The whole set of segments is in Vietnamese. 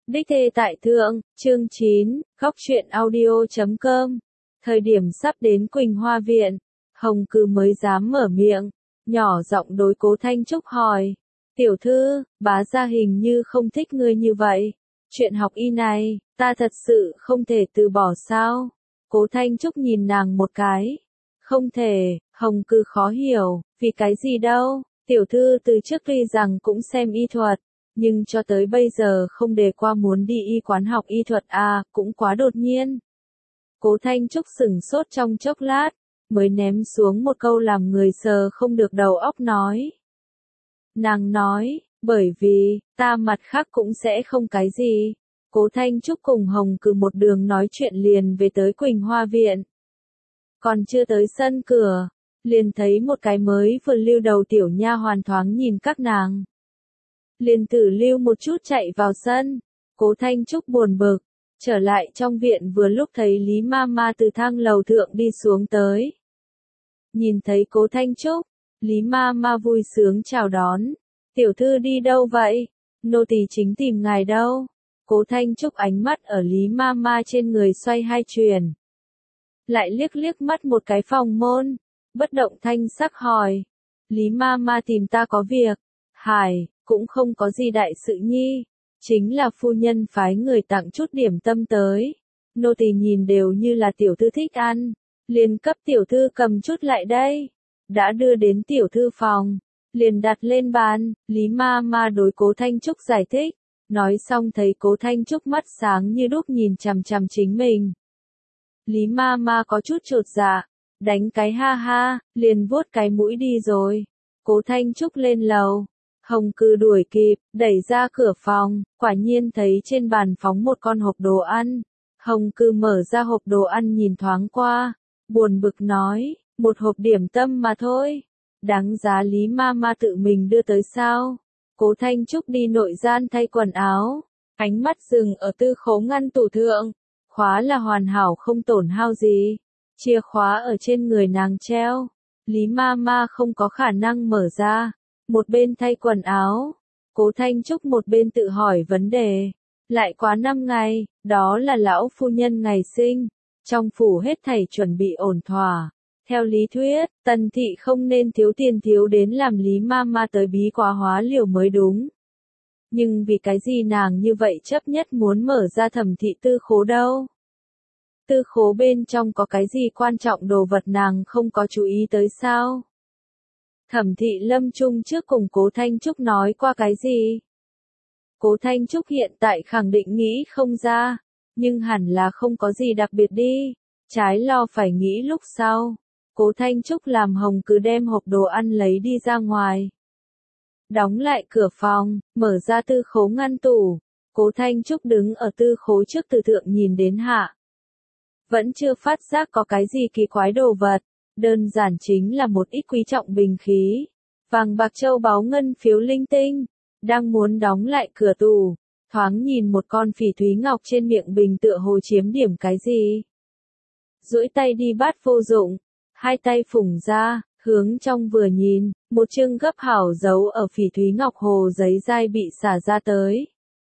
Đích Thê Tại Thượng, chương 9, Góc Truyện Audio.com. Thời điểm sắp đến Quỳnh Hoa Viện, Hồng Cừ mới dám mở miệng, nhỏ giọng đối Cố Thanh Trúc hỏi. Tiểu thư, bá gia hình như không thích ngươi như vậy. Chuyện học y này, ta thật sự không thể từ bỏ sao? Cố Thanh Trúc nhìn nàng một cái. Không thể, Hồng Cừ khó hiểu, vì cái gì đâu? Tiểu thư từ trước tuy rằng cũng xem y thuật, nhưng cho tới bây giờ không đề qua muốn đi y quán học y thuật à, cũng quá đột nhiên. Cố Thanh Trúc sửng sốt trong chốc lát, mới ném xuống một câu làm người sờ không được đầu óc nói. Nàng nói, bởi vì, ta mặt khác cũng sẽ không cái gì. Cố Thanh Trúc cùng Hồng Cừ một đường nói chuyện liền về tới Quỳnh Hoa Viện. Còn chưa tới sân cửa, liền thấy một cái mới vừa lưu đầu tiểu nha hoàn thoáng nhìn các nàng. Liền tử lưu một chút chạy vào sân, Cố Thanh Trúc buồn bực, trở lại trong viện vừa lúc thấy Lý Mama từ thang lầu thượng đi xuống tới. Nhìn thấy Cố Thanh Trúc, Lý Mama vui sướng chào đón, tiểu thư đi đâu vậy? Nô tỳ chính tìm ngài đâu. Cố Thanh Trúc ánh mắt ở Lý Mama trên người xoay hai chuyển. Lại liếc liếc mắt một cái phòng môn, bất động thanh sắc hỏi. Lý Mama tìm ta có việc. Hải, cũng không có gì đại sự nhi. Chính là phu nhân phái người tặng chút điểm tâm tới. Nô tỳ nhìn đều như là tiểu thư thích ăn. Liền cấp tiểu thư cầm chút lại đây. Đã đưa đến tiểu thư phòng. Liền đặt lên bàn, Lý Mama đối Cố Thanh Trúc giải thích. Nói xong thấy Cố Thanh Trúc mắt sáng như đuốc nhìn chằm chằm chính mình. Lý Mama có chút chột dạ, đánh cái ha ha, liền vuốt cái mũi đi rồi. Cố Thanh Trúc lên lầu. Hồng Cừ đuổi kịp, đẩy ra cửa phòng, quả nhiên thấy trên bàn phóng một con hộp đồ ăn. Hồng Cừ mở ra hộp đồ ăn nhìn thoáng qua, buồn bực nói, một hộp điểm tâm mà thôi. Đáng giá Lý Mama tự mình đưa tới sao? Cố Thanh Trúc đi nội gian thay quần áo, ánh mắt dừng ở tư khố ngăn tủ thượng, khóa là hoàn hảo không tổn hao gì, chìa khóa ở trên người nàng treo, Lý Mama không có khả năng mở ra. Một bên thay quần áo, Cố Thanh Trúc một bên tự hỏi vấn đề. Lại quá 5 ngày, đó là lão phu nhân ngày sinh, trong phủ hết thảy chuẩn bị ổn thỏa. Theo lý thuyết, Tần thị không nên thiếu tiền thiếu đến làm Lý Mama tới bí quá hóa liều mới đúng. Nhưng vì cái gì nàng như vậy chấp nhất muốn mở ra Thẩm thị tư khố đâu? Tư khố bên trong có cái gì quan trọng đồ vật nàng không có chú ý tới sao? Thẩm thị lâm chung trước cùng Cố Thanh Trúc nói qua cái gì? Cố Thanh Trúc hiện tại khẳng định nghĩ không ra, nhưng hẳn là không có gì đặc biệt đi, trái lo phải nghĩ lúc sau. Cố Thanh Trúc làm Hồng Cừ đem hộp đồ ăn lấy đi ra ngoài. Đóng lại cửa phòng, mở ra tư khố ngăn tủ. Cố Thanh Trúc đứng ở tư khố trước từ thượng nhìn đến hạ. Vẫn chưa phát giác có cái gì kỳ quái đồ vật, đơn giản chính là một ít quý trọng bình khí. Vàng bạc châu báu ngân phiếu linh tinh. Đang muốn đóng lại cửa tủ, thoáng nhìn một con phỉ thúy ngọc trên miệng bình tựa hồ chiếm điểm cái gì. Duỗi tay đi bắt vô dụng, hai tay phủng ra, hướng trong vừa nhìn, một chương gấp hảo dấu ở phỉ thúy ngọc hồ giấy dai bị xả ra tới.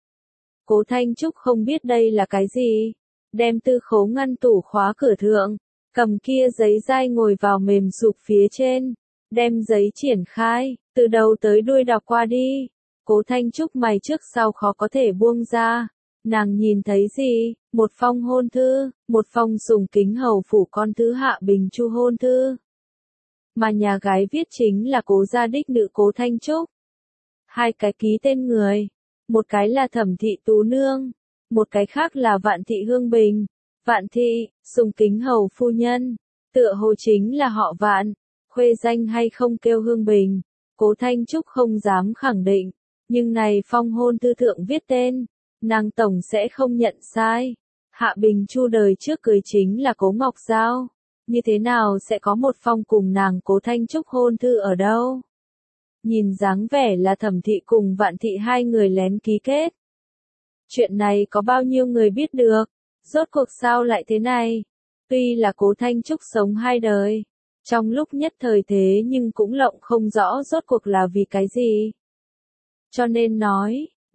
Cố Thanh Trúc không biết đây là cái gì, đem tư khố ngăn tủ khóa cửa thượng, cầm kia giấy dai ngồi vào mềm sụp phía trên, đem giấy triển khai, từ đầu tới đuôi đọc qua đi. Cố Thanh Trúc mày trước sau khó có thể buông ra. Nàng nhìn thấy gì? Một phong hôn thư, một phong sùng kính hầu phủ con thứ Hạ Bình Chu hôn thư. Mà nhà gái viết chính là Cố gia đích nữ Cố Thanh Trúc. Hai cái ký tên người. Một cái là Thẩm thị Tú Nương. Một cái khác là Vạn thị Hương Bình. Vạn thị, sùng kính hầu phu nhân. Tựa hồ chính là họ Vạn. Khuê danh hay không kêu Hương Bình. Cố Thanh Trúc không dám khẳng định. Nhưng này phong hôn thư thượng viết tên, nàng tổng sẽ không nhận sai. Hạ Bình Chu đời trước cưới chính là Cố Ngọc Giao. Như thế nào sẽ có một phong cùng nàng Cố Thanh Trúc hôn thư ở đâu? Nhìn dáng vẻ là Thẩm thị cùng Vạn thị hai người lén ký kết. Chuyện này có bao nhiêu người biết được? Rốt cuộc sao lại thế này? Tuy là Cố Thanh Trúc sống hai đời, trong lúc nhất thời thế nhưng cũng lộng không rõ rốt cuộc là vì cái gì. Cho nên nói,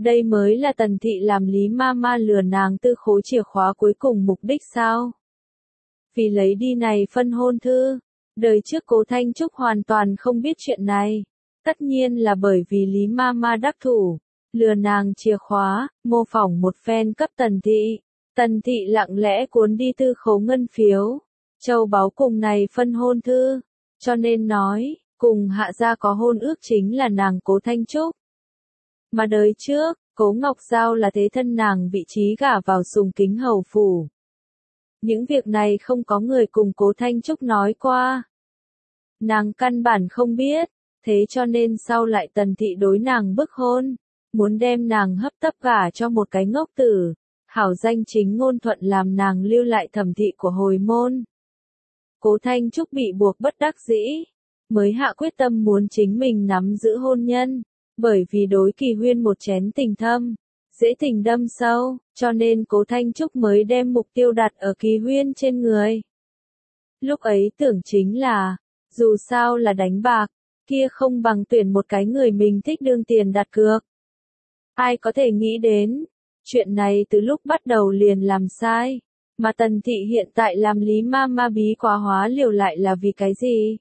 Đây mới là Tần Thị làm Lý Mama lừa nàng tư khố chìa khóa cuối cùng mục đích sao? Vì lấy đi này phân hôn thư. Đời trước Cố Thanh Trúc hoàn toàn không biết chuyện này. Tất nhiên là bởi vì Lý Mama đắc thủ, lừa nàng chìa khóa, mô phỏng một phen cấp Tần Thị. Tần Thị lặng lẽ cuốn đi tư khố ngân phiếu, châu báu cùng này phân hôn thư. Cho nên nói, cùng Hạ gia có hôn ước chính là nàng Cố Thanh Trúc. Mà đời trước, Cố Ngọc Giao là thế thân nàng vị trí gả vào Sùng Kính hầu phủ. Những việc này không có người cùng Cố Thanh Trúc nói qua. Nàng căn bản không biết, thế cho nên sau lại Tần Thị đối nàng bức hôn, muốn đem nàng hấp tấp gả cho một cái ngốc tử, hảo danh chính ngôn thuận làm nàng lưu lại Thẩm thị của hồi môn. Cố Thanh Trúc bị buộc bất đắc dĩ, mới hạ quyết tâm muốn chính mình nắm giữ hôn nhân, bởi vì đối Kỳ Huyên một chén tình thâm, dễ tình đâm sâu, cho nên Cố Thanh Trúc mới đem mục tiêu đặt ở Kỳ Huyên trên người. Lúc ấy tưởng chính là, dù sao là đánh bạc, kia không bằng tuyển một cái người mình thích đương tiền đặt cược. Ai có thể nghĩ đến, chuyện này từ lúc bắt đầu liền làm sai, mà Tần Thị hiện tại làm Lý Mama bí quá hóa liều lại là vì cái gì?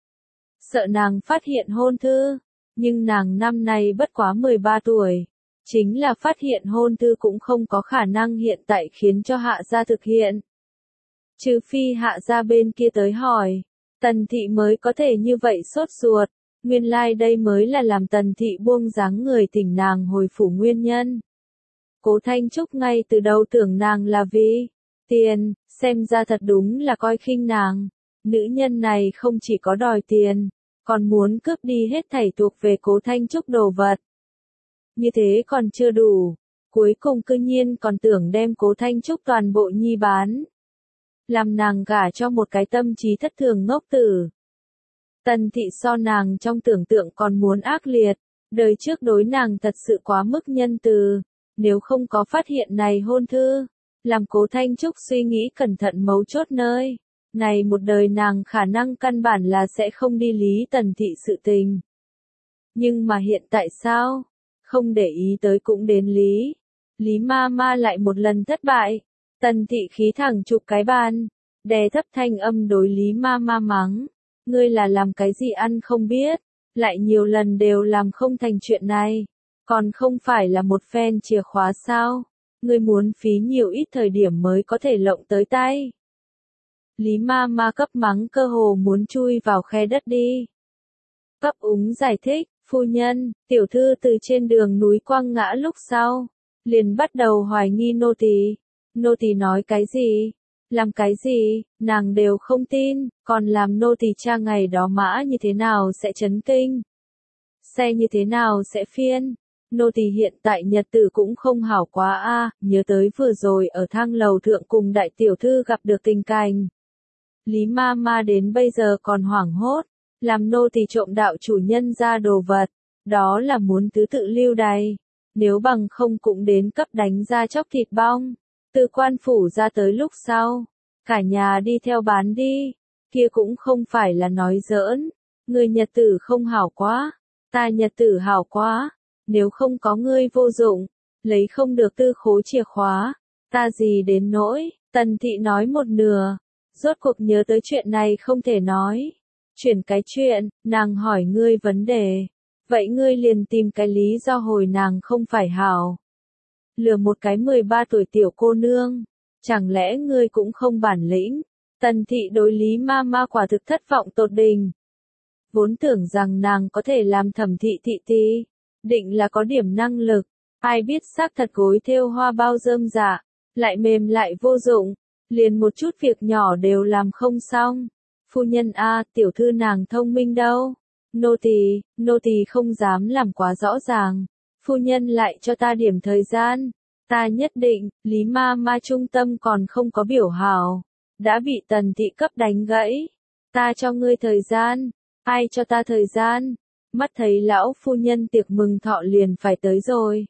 Sợ nàng phát hiện hôn thư, nhưng nàng năm nay bất quá 13 tuổi. Chính là phát hiện hôn thư cũng không có khả năng hiện tại khiến cho Hạ gia thực hiện. Trừ phi Hạ gia bên kia tới hỏi, Tần Thị mới có thể như vậy sốt ruột. Nguyên lai đây mới là làm Tần Thị buông dáng người thỉnh nàng hồi phủ nguyên nhân. Cố Thanh Trúc ngay từ đầu tưởng nàng là vì tiền, xem ra thật đúng là coi khinh nàng. Nữ nhân này không chỉ có đòi tiền, còn muốn cướp đi hết thảy thuộc về Cố Thanh Trúc đồ vật. Như thế còn chưa đủ, cuối cùng cư nhiên còn tưởng đem Cố Thanh Trúc toàn bộ nhi bán. Làm nàng gả cho một cái tâm trí thất thường ngốc tử. Tần Thị so nàng trong tưởng tượng còn muốn ác liệt, đời trước đối nàng thật sự quá mức nhân từ, nếu không có phát hiện này hôn thư, làm Cố Thanh Trúc suy nghĩ cẩn thận mấu chốt nơi, này một đời nàng khả năng căn bản là sẽ không đi lý Tần Thị sự tình. Nhưng mà hiện tại sao? Không để ý tới cũng đến lý. Lý Mama lại một lần thất bại, Tần Thị khí thẳng chụp cái bàn, đè thấp thanh âm đối Lý Mama mắng. Ngươi là làm cái gì ăn không biết, lại nhiều lần đều làm không thành chuyện này, còn không phải là một phen chìa khóa sao, ngươi muốn phí nhiều ít thời điểm mới có thể lộng tới tay. Lý Mama cấp mắng cơ hồ muốn chui vào khe đất đi. Cấp úng giải thích, phu nhân, tiểu thư từ trên đường núi quăng ngã lúc sau, liền bắt đầu hoài nghi nô tỳ. Nô tỳ nói cái gì? Làm cái gì, nàng đều không tin, còn làm nô tỳ cha ngày đó mã như thế nào sẽ chấn kinh. Xe như thế nào sẽ phiên. Nô tỳ hiện tại nhật tử cũng không hảo quá a, nhớ tới vừa rồi ở thang lầu thượng cùng đại tiểu thư gặp được tình cảnh. Lý Mama đến bây giờ còn hoảng hốt, làm nô tỳ trộm đạo chủ nhân ra đồ vật, đó là muốn thứ tự lưu đày, nếu bằng không cũng đến cấp đánh ra chóc thịt bong. Từ quan phủ ra tới lúc sau, cả nhà đi theo bán đi, kia cũng không phải là nói giỡn, người nhật tử không hảo quá, ta nhật tử hảo quá, nếu không có ngươi vô dụng, lấy không được tư khố chìa khóa, ta gì đến nỗi, Tần Thị nói một nửa, rốt cuộc nhớ tới chuyện này không thể nói, chuyển cái chuyện, nàng hỏi ngươi vấn đề, vậy ngươi liền tìm cái lý do hồi nàng không phải hảo. Lừa một cái 13 tuổi tiểu cô nương, chẳng lẽ ngươi cũng không bản lĩnh? Tần Thị đối Lý Mama quả thực thất vọng tột đỉnh. Vốn tưởng rằng nàng có thể làm Thẩm thị thị tí, định là có điểm năng lực, ai biết xác thật gối thêu hoa bao rơm dạ, lại mềm lại vô dụng, liền một chút việc nhỏ đều làm không xong. Phu nhân a, tiểu thư nàng thông minh đâu? Nô tỳ không dám làm quá rõ ràng. Phu nhân lại cho ta điểm thời gian, ta nhất định. Lý Mama trung tâm còn không có biểu hảo, đã bị Tần Thị cấp đánh gãy. Ta cho ngươi thời gian, ai cho ta thời gian? Mắt thấy lão phu nhân tiệc mừng thọ liền phải tới rồi.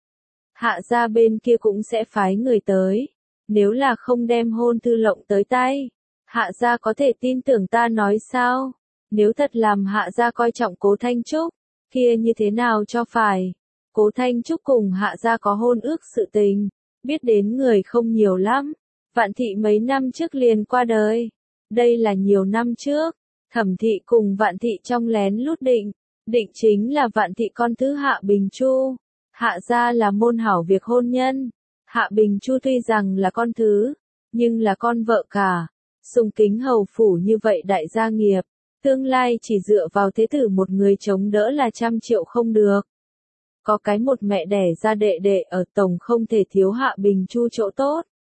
Hạ gia bên kia cũng sẽ phái người tới, nếu là không đem hôn thư lộng tới tay, Hạ gia có thể tin tưởng ta nói sao? Nếu thật làm Hạ gia coi trọng Cố Thanh Trúc, kia như thế nào cho phải? Cố Thanh Trúc cùng Hạ gia có hôn ước sự tình, biết đến người không nhiều lắm. Vạn Thị mấy năm trước liền qua đời. Đây là nhiều năm trước. Thẩm Thị cùng Vạn Thị trong lén lút định. Định chính là Vạn Thị con thứ Hạ Bình Chu. Hạ gia là môn hảo việc hôn nhân. Hạ Bình Chu tuy rằng là con thứ, nhưng là con vợ cả. Sùng kính hầu phủ như vậy đại gia nghiệp. Tương lai chỉ dựa vào thế tử một người chống đỡ là 100 triệu không được. Có cái một mẹ đẻ ra đệ đệ ở tổng không thể thiếu Hạ Bình Chu chỗ tốt.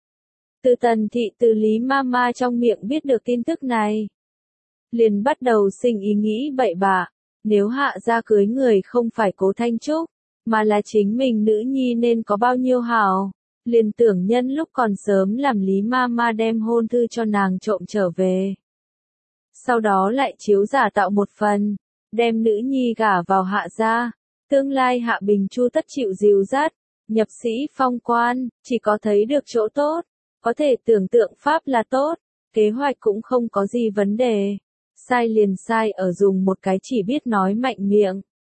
Từ Tần Thị từ Lý Mama trong miệng biết được tin tức này. Liền bắt đầu sinh ý nghĩ bậy bạ. Nếu Hạ gia cưới người không phải Cố Thanh Trúc, mà là chính mình nữ nhi nên có bao nhiêu hảo. Liền tưởng nhân lúc còn sớm làm Lý Mama đem hôn thư cho nàng trộm trở về. Sau đó lại chiếu giả tạo một phần, đem nữ nhi gả vào Hạ gia. Tương lai Hạ Bình Chu tất chịu dìu dắt, nhập sĩ phong quan, chỉ có thấy được chỗ tốt, có thể tưởng tượng pháp là tốt, kế hoạch cũng không có gì vấn đề. Sai liền sai ở dùng một cái chỉ biết nói mạnh miệng.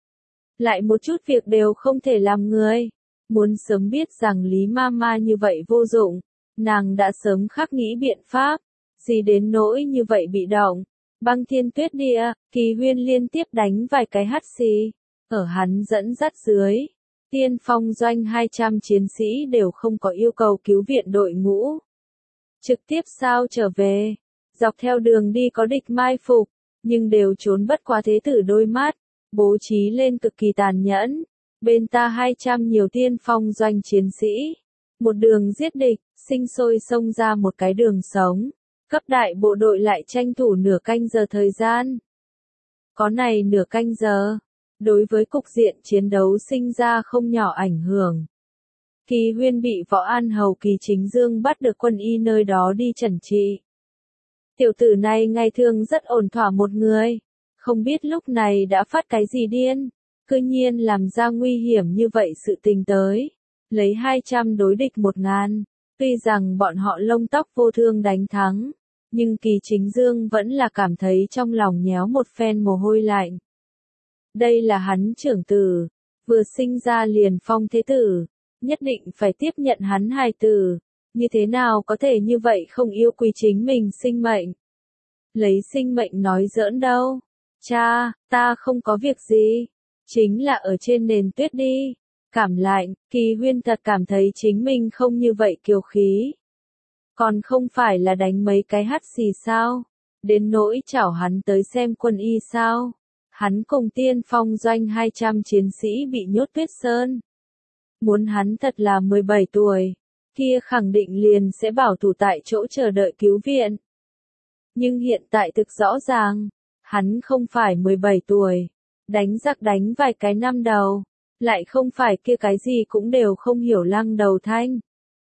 Lại một chút việc đều không thể làm người. Muốn sớm biết rằng Lý Mama như vậy vô dụng, nàng đã sớm khắc nghĩ biện pháp, gì đến nỗi như vậy bị động. Băng Thiên Tuyết Địa, Kỳ Huyên liên tiếp đánh vài cái hắt xì. Ở hắn dẫn dắt dưới, Tiên Phong doanh 200 chiến sĩ đều không có yêu cầu cứu viện đội ngũ. Trực tiếp sao trở về, dọc theo đường đi có địch mai phục, nhưng đều trốn bất qua thế tử đôi mắt, bố trí lên cực kỳ tàn nhẫn. Bên ta 200 nhiều Tiên Phong doanh chiến sĩ, một đường giết địch, sinh sôi xông ra một cái đường sống. Cấp đại bộ đội lại tranh thủ nửa canh giờ thời gian. Có này nửa canh giờ, đối với cục diện chiến đấu sinh ra không nhỏ ảnh hưởng. Kỳ Huyên bị Võ An Hầu Kỳ Chính Dương bắt được quân y nơi đó đi trần trị. Tiểu tử này ngày thường rất ổn thỏa một người, không biết lúc này đã phát cái gì điên, cư nhiên làm ra nguy hiểm như vậy sự tình tới. Lấy 200 đối địch 1000, tuy rằng bọn họ lông tóc vô thương đánh thắng, nhưng Kỳ Chính Dương vẫn là cảm thấy trong lòng nhéo một phen mồ hôi lạnh. Đây là hắn trưởng tử, vừa sinh ra liền phong thế tử, nhất định phải tiếp nhận hắn hài tử, như thế nào có thể như vậy không yêu quý chính mình sinh mệnh. Lấy sinh mệnh nói giỡn đâu, cha, ta không có việc gì, chính là ở trên nền tuyết đi. Cảm lạnh, Kỳ Huyên thật cảm thấy chính mình không như vậy kiêu khí. Còn không phải là đánh mấy cái hắt xì sao, đến nỗi chảo hắn tới xem quân y sao. Hắn cùng Tiên Phong doanh 200 chiến sĩ bị nhốt Tuyết Sơn. Muốn hắn thật là 17 tuổi, kia khẳng định liền sẽ bảo thủ tại chỗ chờ đợi cứu viện. Nhưng hiện tại thực rõ ràng, hắn không phải 17 tuổi, đánh giặc đánh vài cái năm đầu, lại không phải kia cái gì cũng đều không hiểu Lăng Đầu Thanh.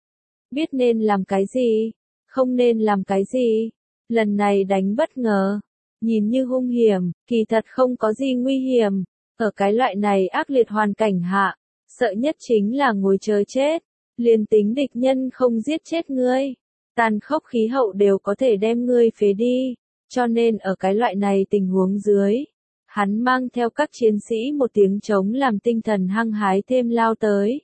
Biết nên làm cái gì, không nên làm cái gì, lần này đánh bất ngờ. Nhìn như hung hiểm, kỳ thật không có gì nguy hiểm. Ở cái loại này ác liệt hoàn cảnh hạ, sợ nhất chính là ngồi chờ chết. Liền tính địch nhân không giết chết ngươi, tàn khốc khí hậu đều có thể đem ngươi phế đi. Cho nên ở cái loại này tình huống dưới, hắn mang theo các chiến sĩ một tiếng trống làm tinh thần hăng hái thêm lao tới.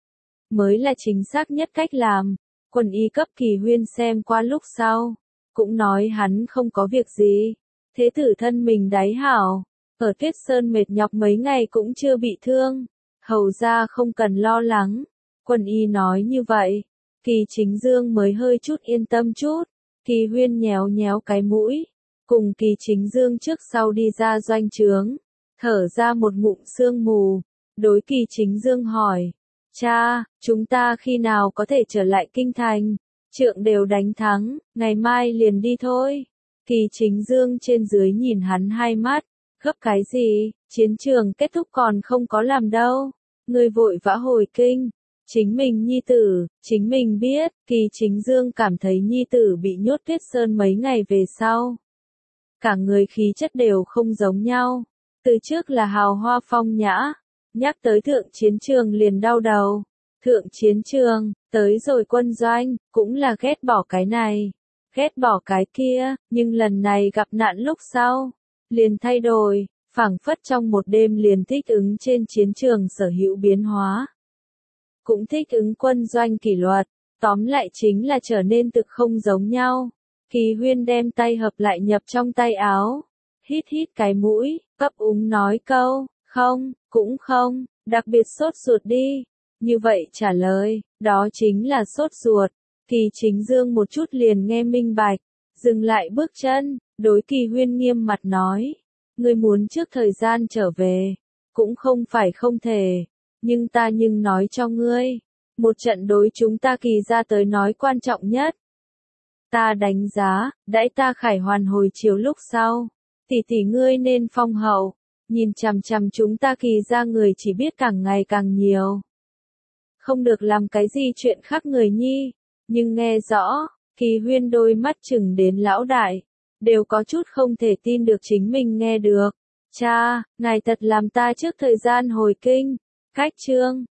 Mới là chính xác nhất cách làm. Quân y cấp Kỳ Huyên xem qua lúc sau, cũng nói hắn không có việc gì. Thế tử thân mình đáy hảo, ở Tuyết Sơn mệt nhọc mấy ngày cũng chưa bị thương, hầu ra không cần lo lắng. Quân y nói như vậy, Kỳ Chính Dương mới hơi chút yên tâm chút. Kỳ Huyên nhéo nhéo cái mũi, cùng Kỳ Chính Dương trước sau đi ra doanh trướng, thở ra một ngụm sương mù, đối Kỳ Chính Dương hỏi, cha, chúng ta khi nào có thể trở lại kinh thành, trượng đều đánh thắng, ngày mai liền đi thôi. Kỳ Chính Dương trên dưới nhìn hắn hai mắt, gấp cái gì, chiến trường kết thúc còn không có làm đâu, ngươi vội vã hồi kinh, chính mình nhi tử, chính mình biết. Kỳ Chính Dương cảm thấy nhi tử bị nhốt Tuyết Sơn mấy ngày về sau. Cả người khí chất đều không giống nhau, từ trước là hào hoa phong nhã, nhắc tới thượng chiến trường liền đau đầu, thượng chiến trường, tới rồi quân doanh, cũng là ghét bỏ cái này. Ghét bỏ cái kia, nhưng lần này gặp nạn lúc sau, liền thay đổi, phảng phất trong một đêm liền thích ứng trên chiến trường sở hữu biến hóa. Cũng thích ứng quân doanh kỷ luật, tóm lại chính là trở nên thực không giống nhau. Kỳ Huyên đem tay hợp lại nhập trong tay áo, hít hít cái mũi, ấp úng nói câu, không, cũng không, đặc biệt sốt ruột đi. Như vậy trả lời, đó chính là sốt ruột. Kỳ Chính Dương một chút liền nghe minh bạch, dừng lại bước chân, đối Kỳ Huyên nghiêm mặt nói, ngươi muốn trước thời gian trở về, cũng không phải không thể, nhưng ta nói cho ngươi, một trận đối chúng ta Kỳ ra tới nói quan trọng nhất. Ta đánh giá, đãi ta khải hoàn hồi chiều lúc sau, tỷ ngươi nên phong hậu, nhìn chằm chằm chúng ta Kỳ ra người chỉ biết càng ngày càng nhiều. Không được làm cái gì chuyện khác người nhi, nhưng nghe rõ, Kỳ Huyên đôi mắt chừng đến lão đại, đều có chút không thể tin được chính mình nghe được. Cha, ngài thật làm ta trước thời gian hồi kinh, cách chương.